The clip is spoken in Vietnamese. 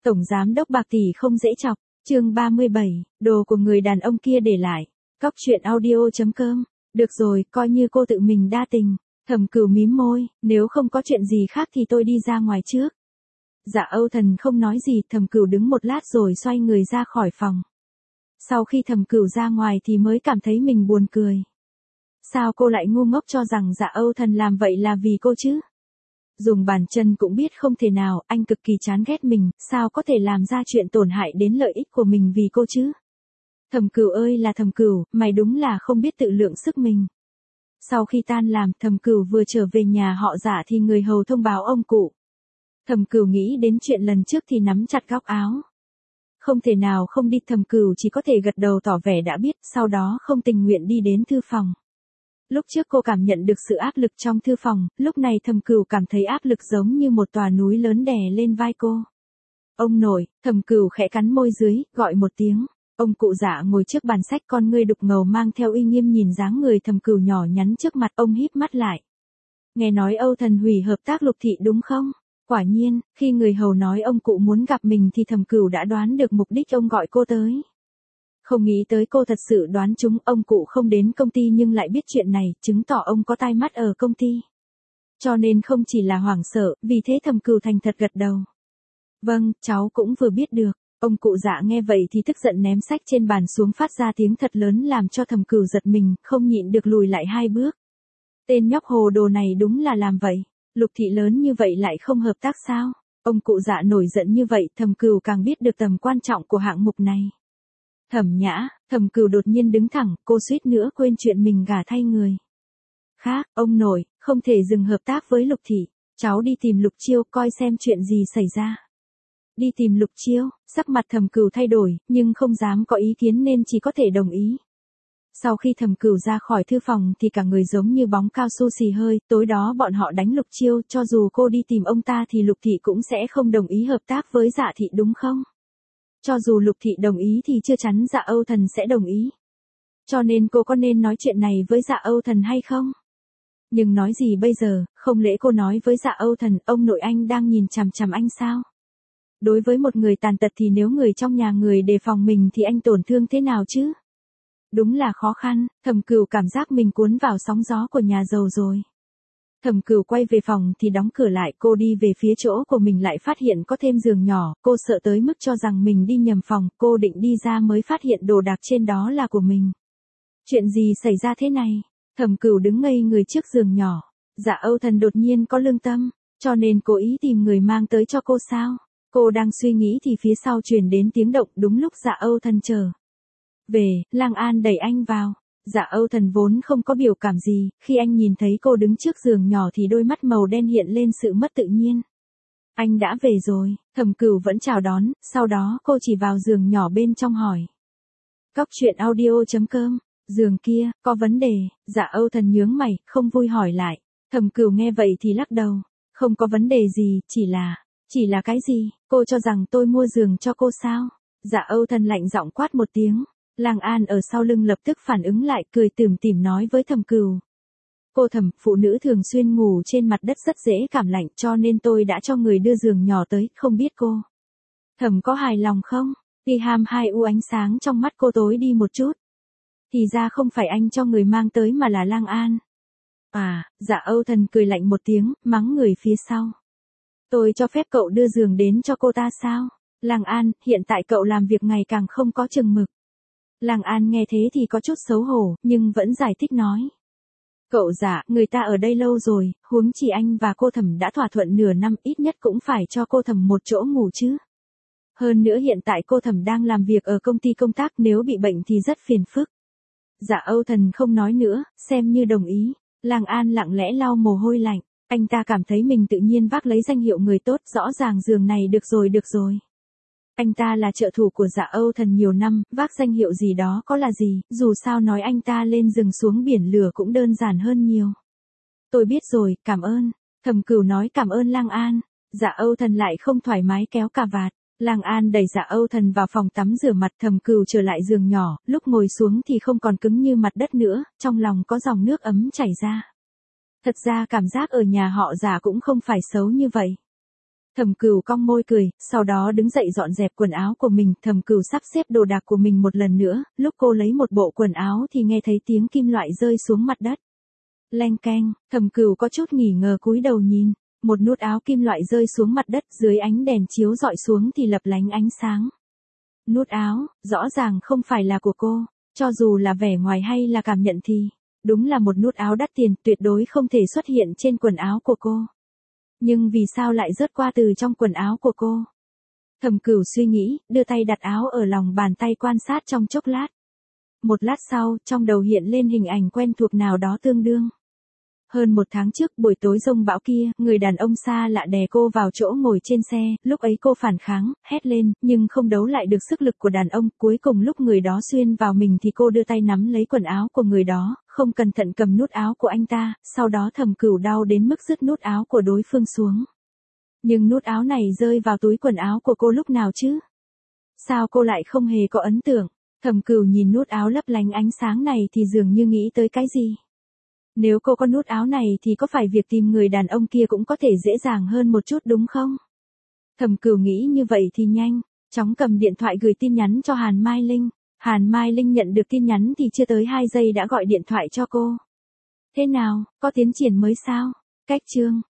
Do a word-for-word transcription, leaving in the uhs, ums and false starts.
Tổng giám đốc bạc tỷ không dễ chọc, chương ba mươi bảy, đồ của người đàn ông kia để lại. Cóc truyện audio chấm com. Được rồi, coi như cô tự mình đa tình. Thẩm Cửu mím môi, nếu không có chuyện gì khác thì tôi đi ra ngoài trước. Dạ Âu Thần không nói gì, Thẩm Cửu đứng một lát rồi xoay người ra khỏi phòng. Sau khi Thẩm Cửu ra ngoài thì mới cảm thấy mình buồn cười. Sao cô lại ngu ngốc cho rằng Dạ Âu Thần làm vậy là vì cô chứ? Dùng bàn chân cũng biết không thể nào, anh cực kỳ chán ghét mình, sao có thể làm ra chuyện tổn hại đến lợi ích của mình vì cô chứ? Thẩm Cửu ơi là Thẩm Cửu, mày đúng là không biết tự lượng sức mình. Sau khi tan làm, Thẩm Cửu vừa trở về nhà họ Dạ thì người hầu thông báo ông cụ. Thẩm Cửu nghĩ đến chuyện lần trước thì nắm chặt góc áo. Không thể nào không đi, Thẩm Cửu chỉ có thể gật đầu tỏ vẻ đã biết, sau đó không tình nguyện đi đến thư phòng. Lúc trước cô cảm nhận được sự áp lực trong thư phòng, lúc này Thẩm Cửu cảm thấy áp lực giống như một tòa núi lớn đè lên vai cô. Ông nội, Thẩm Cửu khẽ cắn môi dưới, gọi một tiếng. Ông cụ Dạ ngồi trước bàn sách, con ngươi đục ngầu mang theo uy nghiêm nhìn dáng người Thẩm Cửu nhỏ nhắn trước mặt, ông híp mắt lại. Nghe nói Âu Thần hủy hợp tác Lục Thị đúng không? Quả nhiên, khi người hầu nói ông cụ muốn gặp mình thì Thẩm Cửu đã đoán được mục đích ông gọi cô tới. Không nghĩ tới cô thật sự đoán trúng, ông cụ không đến công ty nhưng lại biết chuyện này, chứng tỏ ông có tai mắt ở công ty. Cho nên không chỉ là hoảng sợ, vì thế Thẩm Cửu thành thật gật đầu. Vâng, cháu cũng vừa biết được. Ông cụ Dạ nghe vậy thì tức giận ném sách trên bàn xuống, phát ra tiếng thật lớn làm cho Thẩm Cửu giật mình, không nhịn được lùi lại hai bước. Tên nhóc hồ đồ này đúng là làm vậy. Lục Thị lớn như vậy lại không hợp tác sao? Ông cụ Dạ nổi giận như vậy, Thẩm Cửu càng biết được tầm quan trọng của hạng mục này. Thẩm Nhã, Thẩm Cửu đột nhiên đứng thẳng, cô suýt nữa quên chuyện mình gả thay người khác. Ông nội, không thể dừng hợp tác với Lục Thị. Cháu đi tìm Lục Chiêu coi xem chuyện gì xảy ra. Đi tìm Lục Chiêu, sắc mặt Thẩm Cửu thay đổi, nhưng không dám có ý kiến nên chỉ có thể đồng ý. Sau khi Thẩm Cửu ra khỏi thư phòng thì cả người giống như bóng cao su xì hơi, tối đó bọn họ đánh Lục Chiêu, cho dù cô đi tìm ông ta thì Lục Thị cũng sẽ không đồng ý hợp tác với Dạ Thị đúng không? Cho dù Lục Thị đồng ý thì chưa chắn Dạ Âu Thần sẽ đồng ý. Cho nên cô có nên nói chuyện này với Dạ Âu Thần hay không? Nhưng nói gì bây giờ, không lẽ cô nói với Dạ Âu Thần, ông nội anh đang nhìn chằm chằm anh sao? Đối với một người tàn tật thì nếu người trong nhà người đề phòng mình thì anh tổn thương thế nào chứ? Đúng là khó khăn, Thẩm Cửu cảm giác mình cuốn vào sóng gió của nhà giàu rồi. Thẩm Cửu quay về phòng thì đóng cửa lại, cô đi về phía chỗ của mình lại phát hiện có thêm giường nhỏ, cô sợ tới mức cho rằng mình đi nhầm phòng, cô định đi ra mới phát hiện đồ đạc trên đó là của mình. Chuyện gì xảy ra thế này? Thẩm Cửu đứng ngây người trước giường nhỏ. Dạ Âu Thần đột nhiên có lương tâm, cho nên cố ý tìm người mang tới cho cô sao? Cô đang suy nghĩ thì phía sau truyền đến tiếng động, đúng lúc Dạ Âu Thần chờ về, Lang An đẩy anh vào. Dạ Âu Thần vốn không có biểu cảm gì, khi anh nhìn thấy cô đứng trước giường nhỏ thì đôi mắt màu đen hiện lên sự mất tự nhiên. Anh đã về rồi, Thẩm Cửu vẫn chào đón, sau đó cô chỉ vào giường nhỏ bên trong hỏi. Cóc truyện audio chấm com, giường kia, có vấn đề? Dạ Âu Thần nhướng mày, không vui hỏi lại. Thẩm Cửu nghe vậy thì lắc đầu, không có vấn đề gì, chỉ là, chỉ là cái gì, cô cho rằng tôi mua giường cho cô sao? Dạ Âu Thần lạnh giọng quát một tiếng. Lang An ở sau lưng lập tức phản ứng lại, cười tủm tỉm nói với Thẩm Cửu. Cô Thẩm, phụ nữ thường xuyên ngủ trên mặt đất rất dễ cảm lạnh, cho nên tôi đã cho người đưa giường nhỏ tới, không biết cô Thẩm có hài lòng không? Ti ham hai u ánh sáng trong mắt cô tối đi một chút. Thì ra không phải anh cho người mang tới mà là Lang An. À, Dạ Âu Thần cười lạnh một tiếng, mắng người phía sau. Tôi cho phép cậu đưa giường đến cho cô ta sao? Lang An, hiện tại cậu làm việc ngày càng không có chừng mực. Lang An nghe thế thì có chút xấu hổ, nhưng vẫn giải thích nói. Cậu Dạ, người ta ở đây lâu rồi, huống chi anh và cô Thẩm đã thỏa thuận nửa năm, ít nhất cũng phải cho cô Thẩm một chỗ ngủ chứ. Hơn nữa hiện tại cô Thẩm đang làm việc ở công ty công tác, nếu bị bệnh thì rất phiền phức. Dạ Âu Thần không nói nữa, xem như đồng ý. Lang An lặng lẽ lau mồ hôi lạnh, anh ta cảm thấy mình tự nhiên vác lấy danh hiệu người tốt, rõ ràng giường này được rồi được rồi. Anh ta là trợ thủ của Dạ Âu Thần nhiều năm, vác danh hiệu gì đó có là gì, dù sao nói anh ta lên rừng xuống biển lửa cũng đơn giản hơn nhiều. Tôi biết rồi, cảm ơn. Thẩm Cửu nói cảm ơn Lang An. Dạ Âu Thần lại không thoải mái kéo cà vạt. Lang An đẩy Dạ Âu Thần vào phòng tắm rửa mặt, Thẩm Cửu trở lại giường nhỏ, lúc ngồi xuống thì không còn cứng như mặt đất nữa, trong lòng có dòng nước ấm chảy ra. Thật ra cảm giác ở nhà họ Dạ cũng không phải xấu như vậy. Thẩm Cửu cong môi cười, sau đó đứng dậy dọn dẹp quần áo của mình, Thẩm Cửu sắp xếp đồ đạc của mình một lần nữa, lúc cô lấy một bộ quần áo thì nghe thấy tiếng kim loại rơi xuống mặt đất. Leng keng, Thẩm Cửu có chút nghỉ ngờ cúi đầu nhìn, một nút áo kim loại rơi xuống mặt đất, dưới ánh đèn chiếu dọi xuống thì lập lánh ánh sáng. Nút áo, rõ ràng không phải là của cô, cho dù là vẻ ngoài hay là cảm nhận thì, đúng là một nút áo đắt tiền, tuyệt đối không thể xuất hiện trên quần áo của cô. Nhưng vì sao lại rớt qua từ trong quần áo của cô? Thẩm Cửu suy nghĩ, đưa tay đặt áo ở lòng bàn tay quan sát trong chốc lát. Một lát sau, trong đầu hiện lên hình ảnh quen thuộc nào đó tương đương. Hơn một tháng trước, buổi tối rông bão kia, người đàn ông xa lạ đè cô vào chỗ ngồi trên xe, lúc ấy cô phản kháng, hét lên, nhưng không đấu lại được sức lực của đàn ông, cuối cùng lúc người đó xuyên vào mình thì cô đưa tay nắm lấy quần áo của người đó, không cẩn thận cầm nút áo của anh ta, sau đó Thẩm Cửu đau đến mức rứt nút áo của đối phương xuống. Nhưng nút áo này rơi vào túi quần áo của cô lúc nào chứ? Sao cô lại không hề có ấn tượng? Thẩm Cửu nhìn nút áo lấp lánh ánh sáng này thì dường như nghĩ tới cái gì? Nếu cô có nút áo này thì có phải việc tìm người đàn ông kia cũng có thể dễ dàng hơn một chút đúng không? Thẩm Cửu nghĩ như vậy thì nhanh, chóng cầm điện thoại gửi tin nhắn cho Hàn Mai Linh. Hàn Mai Linh nhận được tin nhắn thì chưa tới hai giây đã gọi điện thoại cho cô. Thế nào, có tiến triển mới sao? Cách chương